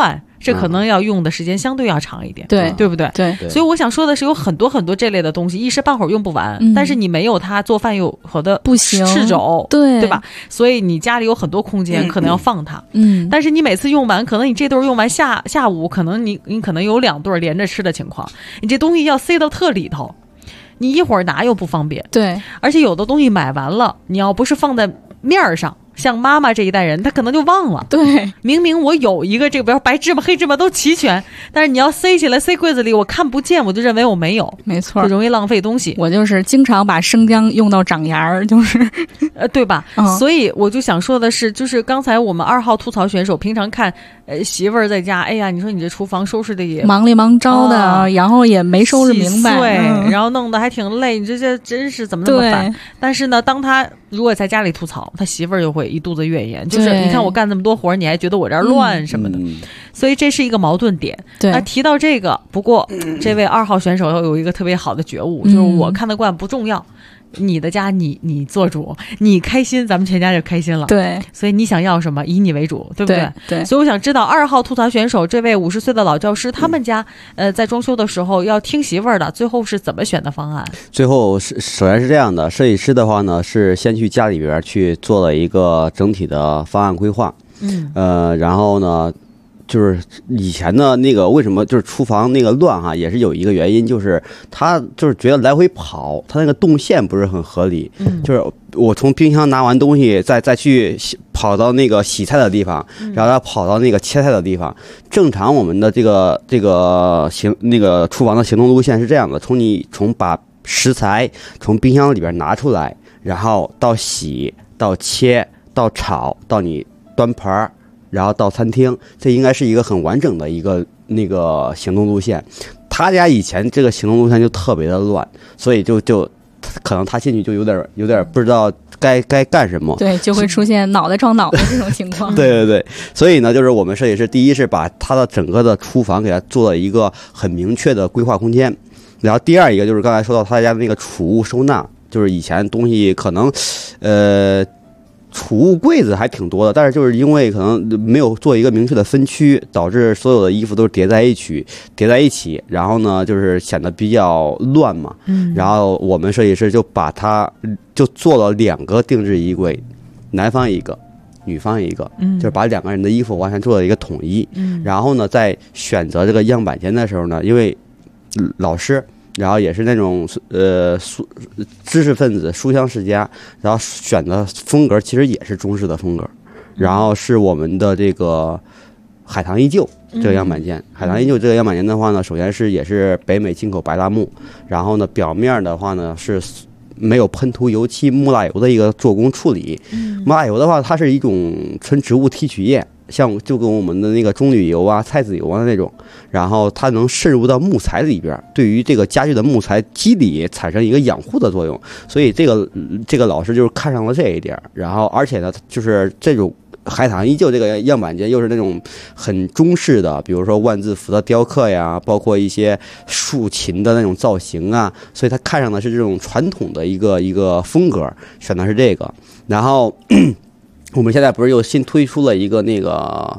这可能要用的时间相对要长一点，对不对？ 对。 所以我想说的是，有很多很多这类的东西，一时半会儿用不完，但是你没有它做饭又活得不行赤肘， 对吧？所以你家里有很多空间，可能要放它。但是你每次用完，可能你这顿用完下午，可能你可能有2顿连着吃的情况，你这东西要塞到特里头。你一会儿拿又不方便， 对， 而且有的东西买完了，你要不是放在面上，像妈妈这一代人，他可能就忘了。 对， 明明我有一个这个白芝麻黑芝麻都齐全，但是你要塞起来塞柜子里，我看不见，我就认为我没有， 没错， 就容易浪费东西。 我就是经常把生姜用到长芽儿，就是对吧？所以我就想说的是，就是刚才我们2号吐槽选手平常看媳妇儿在家，哎呀，你说你这厨房收拾的也忙里忙糟的，然后也没收拾明白， 对，然后弄得还挺累，你这真是怎么那么烦？但是呢，当他如果在家里吐槽，他媳妇儿就会一肚子怨言，就是你看我干这么多活，你还觉得我这儿乱什么的，所以这是一个矛盾点。那提到这个，不过这位2号选手有一个特别好的觉悟，就是我看得惯不重要。你的家你做主，你开心咱们全家就开心了， 对， 所以你想要什么以你为主，对不对？ 对， 所以我想知道2号吐槽选手这位50岁的老教师，他们家在装修的时候要听媳妇儿的，最后是怎么选的方案？ 最后首先是这样的，设计师的话呢是先去家里边去做了一个整体的方案规划，然后呢就是以前的那个为什么就是厨房那个乱哈，也是有一个原因，就是他就是觉得来回跑，他那个动线不是很合理。就是我从冰箱拿完东西，再去跑到那个洗菜的地方，然后要跑到那个切菜的地方。正常我们的这个厨房的行动路线是这样的：从把食材从冰箱里边拿出来，然后到洗，到切，到炒，到你端盘儿。然后到餐厅，这应该是一个很完整的一个那个行动路线。他家以前这个行动路线就特别的乱，所以就可能他进去就有点不知道该干什么， 对，就会出现脑袋撞脑袋这种情况。 对，所以呢，就是我们设计师第一是把他的整个的厨房给他做了一个很明确的规划空间，然后第二一个就是刚才说到他家的那个储物收纳，就是以前东西可能储物柜子还挺多的，但是就是因为可能没有做一个明确的分区，导致所有的衣服都是叠在一起，然后呢就是显得比较乱嘛。然后我们设计师就把它就做了2个定制衣柜，男方一个，女方一个，就是把2个人的衣服完全做了一个统一。然后呢，在选择这个样板间的时候呢，因为老师。然后也是那种知识分子、书香世家，然后选的风格其实也是中式的风格，然后是我们的这个海棠依旧这个样板间。海棠依旧这个样板间的话呢，首先也是北美进口白蜡木，然后呢表面的话呢是没有喷涂油漆木蜡油的一个做工处理。木蜡油的话，它是一种纯植物提取液。就跟我们的那个棕榈油啊、菜籽油啊那种，然后它能渗入到木材里边，对于这个家具的木材基底产生一个养护的作用。所以这个老师就是看上了这一点，然后而且呢，就是这种海棠依旧这个样板间又是那种很中式的，比如说万字符的雕刻呀，包括一些竖琴的那种造型啊，所以他看上的是这种传统的一个风格，选的是这个，然后。我们现在不是又新推出了一个那个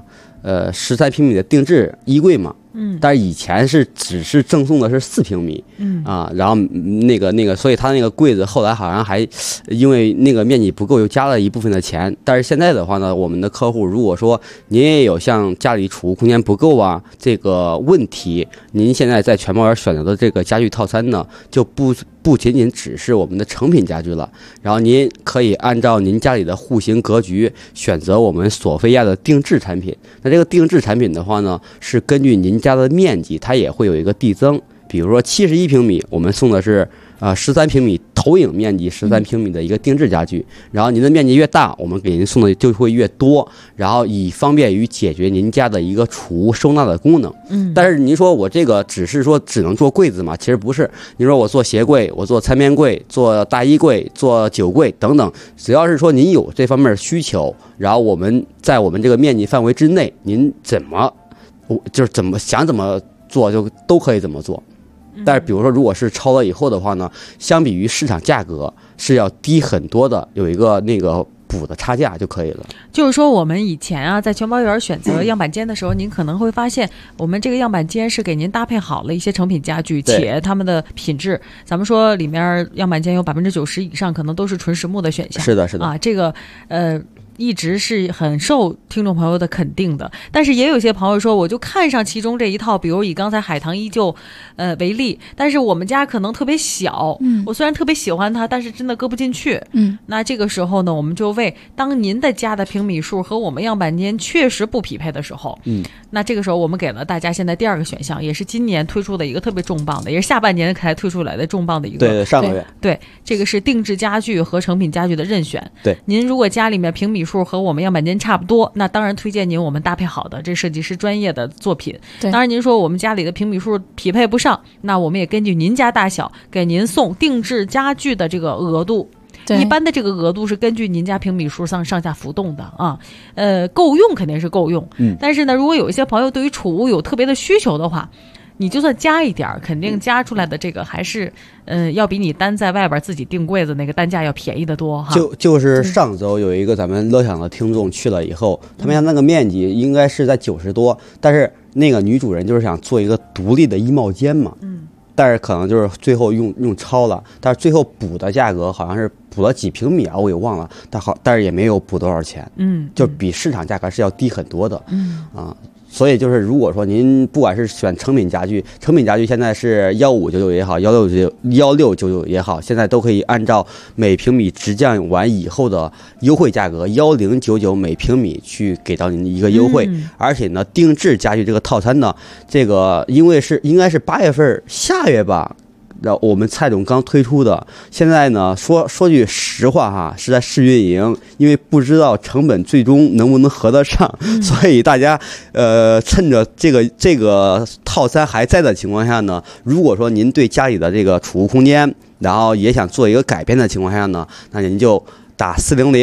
13平米的定制衣柜嘛？但是以前只是赠送的是4平米，然后那个，所以他那个柜子后来好像还因为那个面积不够，又加了一部分的钱。但是现在的话呢，我们的客户如果说您也有像家里储物空间不够啊这个问题，您现在在全猫园选择的这个家具套餐呢，就不仅仅只是我们的成品家具了，然后您可以按照您家里的户型格局选择我们索菲亚的定制产品。那这个定制产品的话呢，是根据您家的面积，它也会有一个递增。比如说71平米，我们送的是13平米投影面积13平米的一个定制家具，然后您的面积越大，我们给您送的就会越多，然后以方便于解决您家的一个储物收纳的功能。但是您说我这个只能做柜子嘛？其实不是。您说我做鞋柜，我做餐面柜，做大衣柜，做酒柜等等，只要是说您有这方面需求，然后我们在我们这个面积范围之内，您怎么做就都可以怎么做。但是比如说如果是超了以后的话呢，相比于市场价格是要低很多的，有一个那个补的差价就可以了。 就是说我们以前啊在全包园选择样板间的时候，您可能会发现我们这个样板间是给您搭配好了一些成品家具，且他们的品质，咱们说里面样板间有90%以上可能都是纯实木的选项。 是的是的啊，这个一直是很受听众朋友的肯定的。但是也有些朋友说，我就看上其中这一套，比如以刚才海棠依旧为例，但是我们家可能特别小，我虽然特别喜欢它，但是真的搁不进去。那这个时候呢，我们就为当您的家的平米数和我们样板间确实不匹配的时候，那这个时候我们给了大家现在第二个选项，也是今年推出的一个特别重磅的，也是下半年才推出来的重磅的一个。 对，上个月。 对，这个是定制家具和成品家具的任选。 对， 您如果家里面平米数和我们样板间差不多，那当然推荐您我们搭配好的这设计师专业的作品。当然您说我们家里的平米数匹配不上，那我们也根据您家大小给您送定制家具的这个额度。一般的这个额度是根据您家平米数上下浮动的啊，够用肯定是够用，但是呢，如果有一些朋友对于储物有特别的需求的话，你就算加一点，肯定加出来的这个还是要比你单在外边自己订柜子那个单价要便宜得多哈。 就是上周有一个咱们乐享的听众去了以后，他们家那个面积应该是在90多，但是那个女主人就是想做一个独立的衣帽间嘛，但是可能就是最后用超了，但是最后补的价格好像是补了几平米啊，我也忘了，但是也没有补多少钱，就比市场价格是要低很多的，所以就是如果说您不管是选成品家具现在是1599也好，1699也好，现在都可以按照每平米直降完以后的优惠价格1099每平米去给到您一个优惠，而且呢，定制家具这个套餐呢，这个应该是8月份下月吧。我们蔡总刚推出的，现在呢说句实话哈，是在试运营，因为不知道成本最终能不能合得上，所以大家趁着这个套餐还在的情况下呢，如果说您对家里的这个储物空间，然后也想做一个改变的情况下呢，那您就打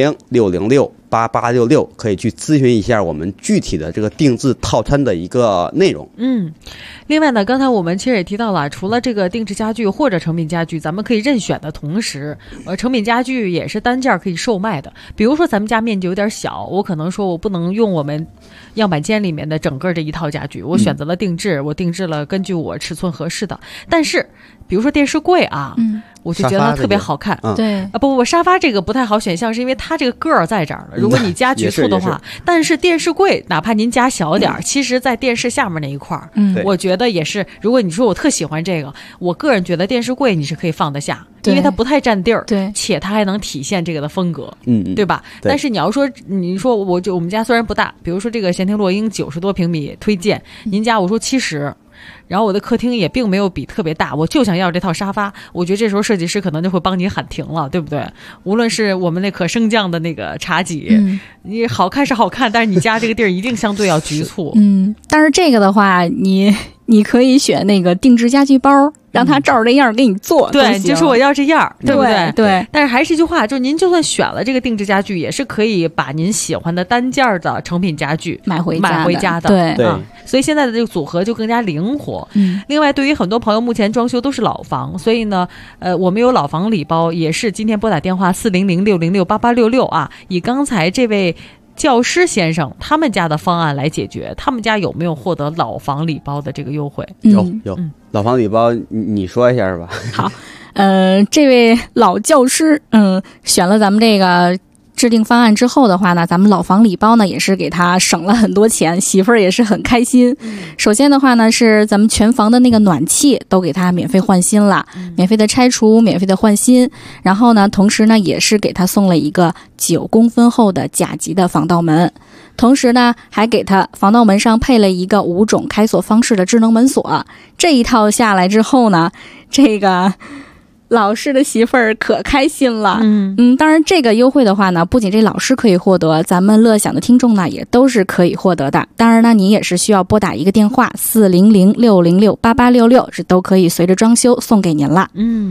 400-606-8866，可以去咨询一下我们具体的这个定制套餐的一个内容。 另外呢，刚才我们其实也提到了，除了这个定制家具或者成品家具咱们可以任选的同时，成品家具也是单件可以售卖的。比如说咱们家面积有点小，我可能说我不能用我们样板间里面的整个这一套家具，我选择了定制，我定制了根据我尺寸合适的。但是比如说电视柜啊，我就觉得它特别好看。 对啊，不，沙发这个不太好选项，是因为它这个个儿在这儿了。如果你家局促的话，但是电视柜哪怕您家小点儿，其实在电视下面那一块儿，我觉得也是。如果你说我特喜欢这个，我个人觉得电视柜你是可以放得下，因为它不太占地儿，且它还能体现这个的风格，对吧？但是你要说，你说我们家虽然不大，比如说这个闲庭落英90多平米推荐，您家我说70。然后我的客厅也并没有比特别大，我就想要这套沙发，我觉得这时候设计师可能就会帮你喊停了，对不对？无论是我们那可升降的那个茶几，你好看是好看，但是你家这个地儿一定相对要局促。 但是这个的话，你可以选那个定制家具包，让他照着这样给你做。 对，就是我要这样，对不对？ 对。 但是还是一句话，就是您就算选了这个定制家具，也是可以把您喜欢的单件的成品家具买回家的。 对啊，所以现在的这个组合就更加灵活。另外，对于很多朋友目前装修都是老房，所以呢，我们有老房礼包，也是今天拨打电话400-606-8866啊，以刚才这位教师先生他们家的方案来解决，他们家有没有获得老房礼包的这个优惠？ 有老房礼包，你说一下吧。 好，这位老教师，选了咱们这个制定方案之后的话呢，咱们老房礼包呢也是给他省了很多钱，媳妇儿也是很开心。首先的话呢，是咱们全房的那个暖气都给他免费换新了，免费的拆除，免费的换新。然后呢，同时呢也是给他送了一个9公分厚的甲级的防盗门，同时呢还给他防盗门上配了一个5种开锁方式的智能门锁。这一套下来之后呢，这个老师的媳妇儿可开心了。当然这个优惠的话呢，不仅这老师可以获得，咱们乐享的听众呢也都是可以获得的。当然呢，你也是需要拨打一个电话400-606-8866，这都可以随着装修送给您了。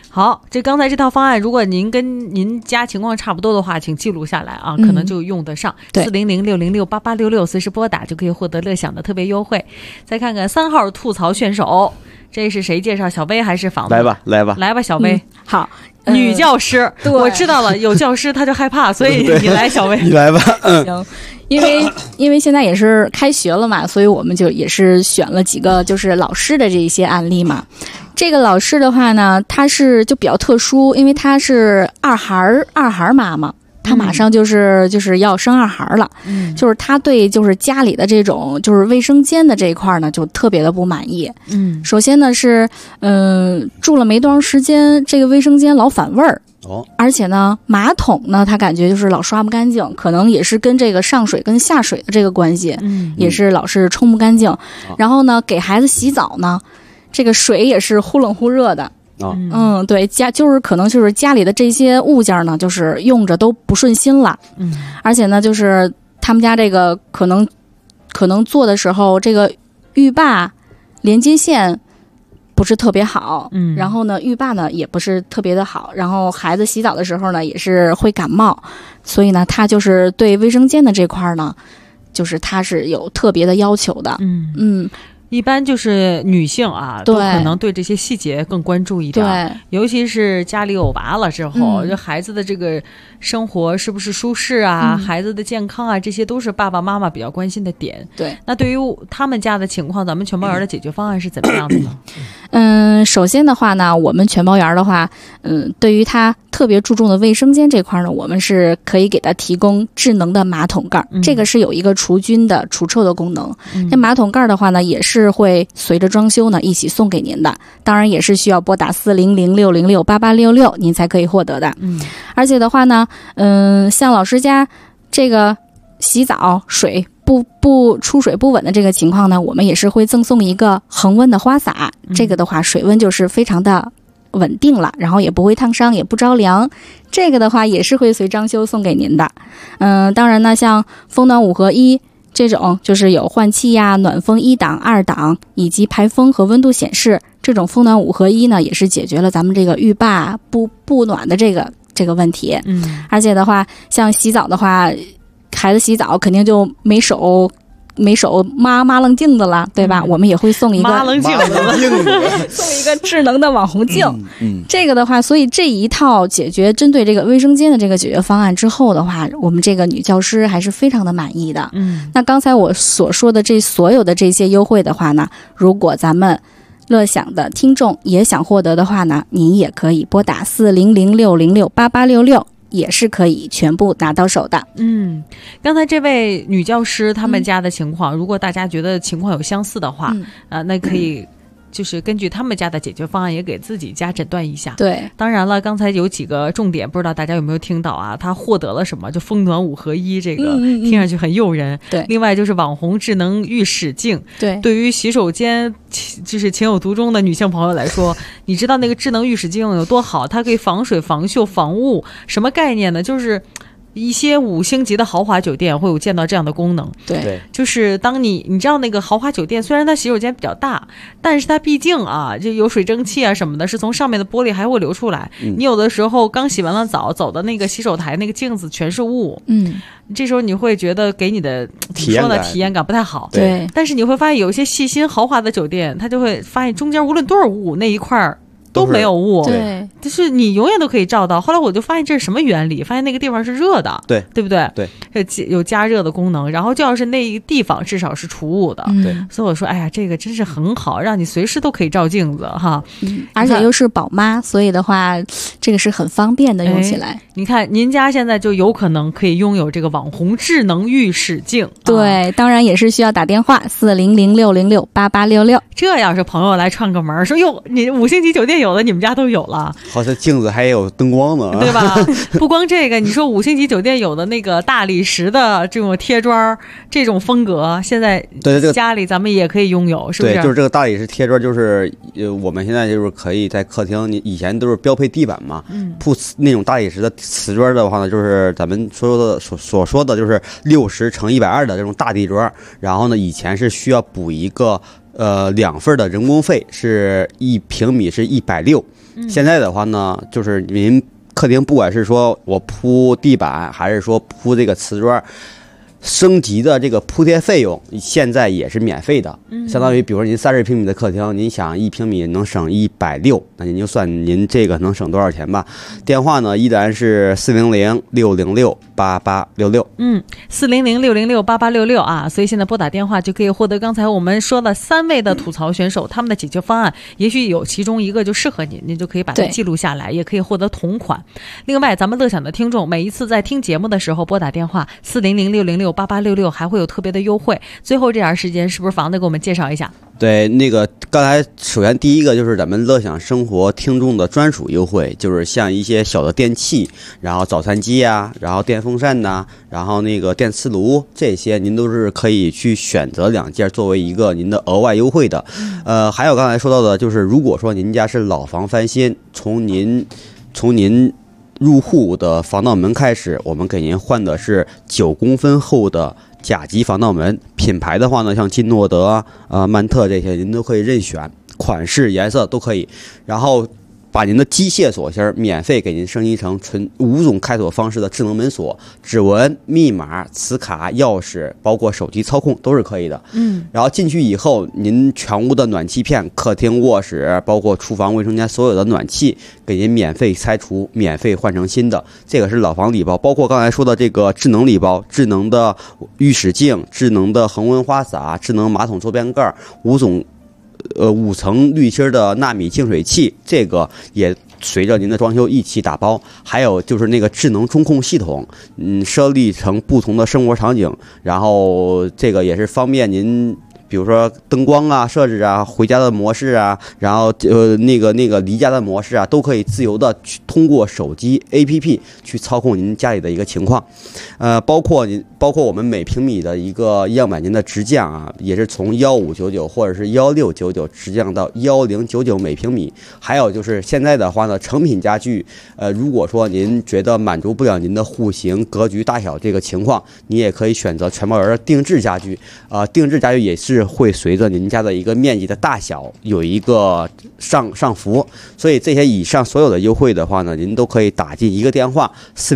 好，这刚才这套方案，如果您跟您家情况差不多的话，请记录下来啊，可能就用得上。400-606-8866，随时拨打就可以获得乐享的特别优惠。再看看3号吐槽选手，这是谁介绍？小薇还是仿？ 来吧， 小薇。 好。 女教师，我知道了，有教师他就害怕，所以你来，小薇， 你来吧。 行，因为现在也是开学了嘛，所以我们就也是选了几个就是老师的这一些案例嘛。这个老师的话呢，他是就比较特殊，因为他是二孩妈妈。他马上就是要生2孩了，就是他对就是家里的这种就是卫生间的这一块呢，就特别的不满意。首先呢是住了没多长时间，这个卫生间老反味儿。而且呢，马桶呢，他感觉就是老刷不干净，可能也是跟这个上水跟下水的这个关系，也是老是冲不干净。然后呢，给孩子洗澡呢，这个水也是忽冷忽热的。对，就是可能就是家里的这些物件呢，就是用着都不顺心了。而且呢，就是他们家这个可能做的时候，这个浴霸连接线不是特别好，然后呢，浴霸呢也不是特别的好，然后孩子洗澡的时候呢也是会感冒，所以呢，他就是对卫生间的这块呢，就是他是有特别的要求的。 一般就是女性啊，都可能对这些细节更关注一点，对，尤其是家里有娃了之后，这孩子的这个生活是不是舒适啊，孩子的健康啊，这些都是爸爸妈妈比较关心的点。对，那对于他们家的情况，咱们全包园的解决方案是怎么样的呢？ 首先的话呢，我们全包园的话，对于他特别注重的卫生间这块呢，我们是可以给他提供智能的马桶盖，这个是有一个除菌的、除臭的功能。这马桶盖的话呢，也是会随着装修呢一起送给您的，当然也是需要拨打400-606-8866您才可以获得的。而且的话呢，像老师家这个洗澡水不出水不稳的这个情况呢，我们也是会赠送一个恒温的花洒，这个的话水温就是非常的稳定了，然后也不会烫伤，也不着凉，这个的话也是会随装修送给您的。当然呢，像风暖5合1这种，就是有换气呀、暖风1档、2档，以及排风和温度显示，这种风暖5合1呢，也是解决了咱们这个浴霸不暖的这个问题。而且的话，像洗澡的话，孩子洗澡肯定就没手抹棱镜子了，对吧？我们也会送一个抹棱镜送一个智能的网红镜。这个的话，所以这一套解决针对这个卫生间的这个解决方案之后的话，我们这个女教师还是非常的满意的。那刚才我所说的这所有的这些优惠的话呢，如果咱们乐享的听众也想获得的话呢，您也可以拨打400-606-8866。也是可以全部拿到手的。 刚才这位女教师他们家的情况，如果大家觉得情况有相似的话，那可以就是根据他们家的解决方案也给自己家诊断一下。 对， 当然了，刚才有几个重点，不知道大家有没有听到啊？他获得了什么？就风暖5合1，这个听上去很诱人。 对， 另外就是网红智能浴室镜。 对， 对于洗手间就是情有独钟的女性朋友来说，你知道那个智能浴室镜有多好？它可以防水、防锈、防雾，什么概念呢？就是一些5星级的豪华酒店会有见到这样的功能。 对， 就是当你知道那个豪华酒店，虽然它洗手间比较大，但是它毕竟啊，就有水蒸气啊什么的，是从上面的玻璃还会流出来。你有的时候刚洗完了澡，走的那个洗手台那个镜子全是雾。这时候你会觉得给你的体验感不太好。 对， 但是你会发现有一些细心豪华的酒店，它就会发现中间无论多少雾，那一块都没有雾， 对， 就是你永远都可以照到。后来我就发现这是什么原理，发现那个地方是热的，对不对？ 对， 有加热的功能，然后就要是那个地方至少是除雾的， 对。 所以我说，哎呀，这个真是很好，让你随时都可以照镜子哈。 而且又是宝妈，所以的话，这个是很方便的用起来。 你看，您家现在就有可能可以拥有这个网红智能浴室镜。 对，当然也是需要打电话400-606-8866。 这要是朋友来串个门，说哟，你5星级酒店有的，你们家都有了。 好像镜子还有灯光呢， 对吧？不光这个，你说5星级酒店有的那个大理石的这种贴砖，这种风格，现在家里咱们也可以拥有，是不是？ 对，就是这个大理石贴砖，就是我们现在就是可以在客厅，你以前都是标配地板嘛，铺那种大理石的瓷砖的话呢，就是咱们所说的就是60×120的这种大地砖，然后呢，以前是需要补一个 2份的人工费是1平米是160。现在的话呢，就是您客厅不管是说我铺地板还是说铺这个瓷砖，升级的这个铺贴费用现在也是免费的，相当于比如说您30平米的客厅，您想1平米能省160，那您就算您这个能省多少钱吧。电话呢依然是400-606-8866。 400-606-8866啊，所以现在拨打电话就可以获得刚才我们说了3位的吐槽选手他们的解决方案，也许有其中一个就适合您，您就可以把它记录下来，也可以获得同款。另外咱们乐享的听众每一次在听节目的时候拨打电话400-606-8866还会有特别的优惠。最后这点时间是不是房子给我们介绍一下？ 对，那个刚才首先第一个就是咱们乐享生活听众的专属优惠，就是像一些小的电器，然后早餐机啊，然后电风扇呐，然后那个电磁炉，这些您都是可以去选择2件作为一个您的额外优惠的。还有刚才说到的就是如果说您家是老房翻新，从您入户的防盗门开始，我们给您换的是9公分厚的甲级防盗门，品牌的话呢，像金诺德、曼特这些您都可以任选，款式、颜色都可以。然后把您的机械锁芯免费给您升级成纯5种开锁方式的智能门锁，指纹、密码、磁卡、钥匙，包括手机操控都是可以的。然后进去以后，您全屋的暖气片、客厅、卧室，包括厨房、卫生间所有的暖气给您免费拆除，免费换成新的。这个是老房礼包，包括刚才说的这个智能礼包，智能的浴室镜、智能的恒温花洒、智能马桶周边盖，5层滤芯的纳米净水器，这个也随着您的装修一起打包。还有就是那个智能中控系统，设立成不同的生活场景，然后这个也是方便您，比如说灯光啊设置啊，回家的模式啊，然后那个离家的模式啊，都可以自由的去通过手机 APP 去操控您家里的一个情况。包括我们每平米的一个样板间的直降啊，也是从1599或者是1699直降到1099每平米。还有就是现在的话呢，成品家具，如果说您觉得满足不了您的户型、格局、大小这个情况，你也可以选择全包圆的定制家具。定制家具也是会随着您家的一个面积的大小有一个上浮，所以这些以上所有的优惠的话呢，您都可以打进一个电话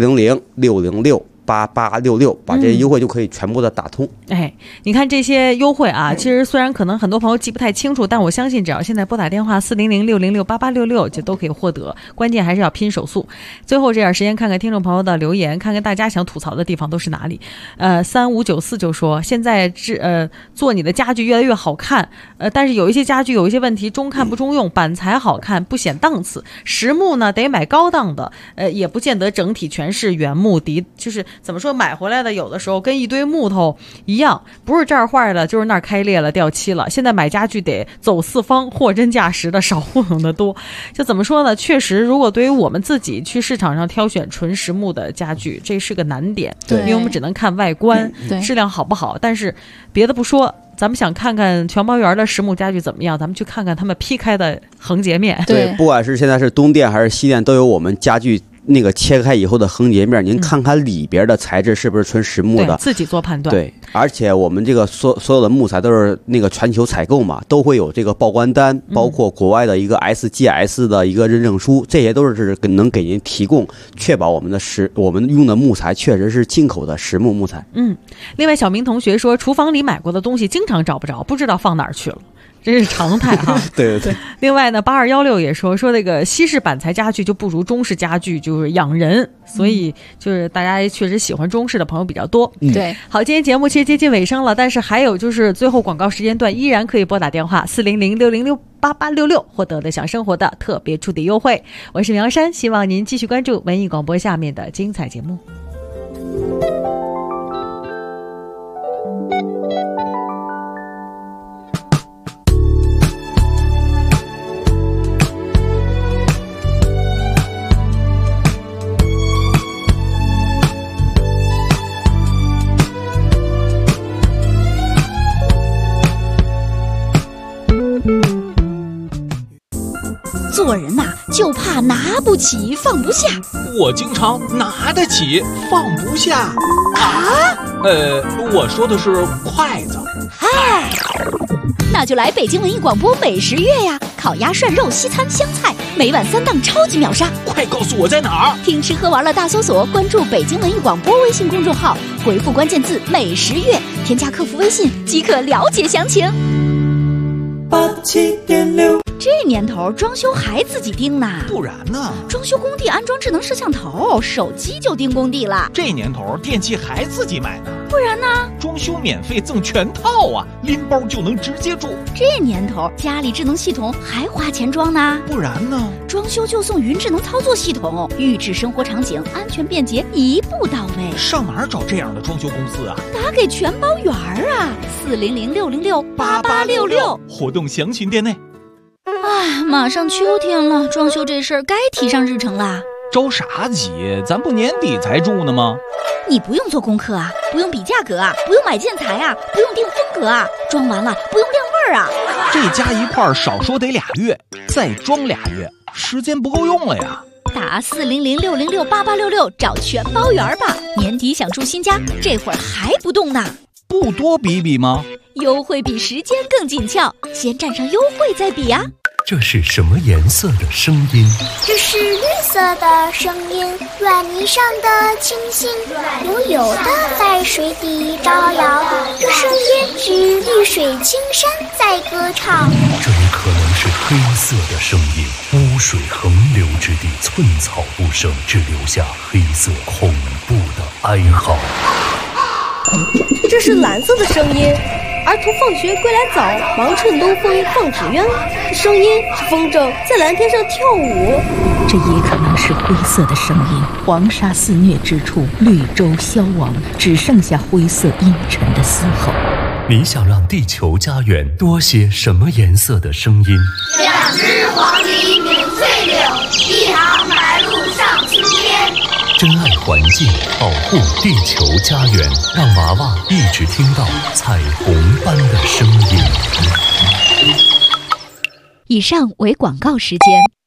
400-606-8866，把这些优惠就可以全部的打通。 你看这些优惠啊，其实虽然可能很多朋友记不太清楚，但我相信只要现在拨打电话400-606-8866就都可以获得，关键还是要拼手速。最后这点时间看看听众朋友的留言，看看大家想吐槽的地方都是哪里。3594就说现在做你的家具越来越好看，但是有一些家具有一些问题，中看不中用，板材好看不显档次，实木呢得买高档的，也不见得整体全是原木底，就是怎么说，买回来的有的时候跟一堆木头一样，不是这儿坏了就是那儿开裂了掉漆了。现在买家具得走四方，货真价实的少糊弄的多。就怎么说呢，确实如果对于我们自己去市场上挑选纯实木的家具，这是个难点，因为我们只能看外观质量好不好，但是别的不说，咱们想看看全包圆的实木家具怎么样，咱们去看看他们劈开的横截面。 对，不管是现在是东电还是西电，都有我们家具那个切开以后的横截面，您看看里边的材质是不是纯实木的， 自己做判断。 对，而且我们这个所有的木材都是那个全球采购嘛，都会有这个报关单，包括国外的一个 SGS 的一个认证书，这些都是能给您提供，确保我们用的木材确实是进口的实木木材。 另外小明同学说，厨房里买过的东西经常找不着，不知道放哪儿去了。这是常态哈。 对。 另外呢，8216也说那个西式板材家具就不如中式家具，就是养人，所以就是大家确实喜欢中式的朋友比较多。 对。 好，今天节目其实接近尾声了，但是还有就是最后广告时间段依然可以拨打电话400-606-8866获得乐享生活的特别触底优惠。我是苗山，希望您继续关注文艺广播下面的精彩节目。 做人呐，就怕拿不起放不下。 我经常拿得起放不下啊。 我说的是筷子。 嗨。 那就来北京文艺广播美食月呀！烤鸭、涮肉、西餐、湘菜，每晚3档超级秒杀！ 快告诉我在哪儿？ 听吃喝玩乐大搜索，关注北京文艺广播微信公众号，回复关键字“美食月”，添加客服微信即可了解详情。 87.6， 这年头装修还自己盯呢？ 不然呢？ 装修工地安装智能摄像头，手机就盯工地了。 这年头电器还自己买呢？ 不然呢？ 装修免费赠全套啊，拎包就能直接住。 这年头家里智能系统还花钱装呢？ 不然呢？ 装修就送云智能操作系统，预制生活场景，安全便捷，一步到位。 上哪儿找这样的装修公司啊？ 打给全包圆啊，400-606-8866， 活动详情店内。 哎，马上秋天了，装修这事儿该提上日程啦。 着啥急？咱不年底才住呢吗？ 你不用做功课啊，不用比价格啊，不用买建材啊，不用定风格啊，装完了不用晾味儿啊。 这加一块儿少说得2月，再装2月，时间不够用了呀。 打400-606-8866找全包圆吧。年底想住新家，这会儿还不动呢？ 不多比比吗？ 优惠比时间更紧俏，先占上优惠再比呀。 这是什么颜色的声音？ 这是绿色的声音，软泥上的星星，悠悠的在水底招摇。这声音是绿水青山在歌唱。 这也可能是黑色的声音，污水横流之地，寸草不生，只留下黑色恐怖的哀嚎。 这是蓝色的声音，儿童放学归来早，忙趁东风放纸鸢。声音是风筝在蓝天上跳舞。 这也可能是灰色的声音，黄沙肆虐之处，绿洲消亡，只剩下灰色阴沉的嘶吼。 你想让地球家园多些什么颜色的声音 ？2只黄鹂鸣翠柳，1行白鹭上青天。 珍爱环境，保护地球家园，让娃娃一直听到彩虹般的声音。 以上为广告时间。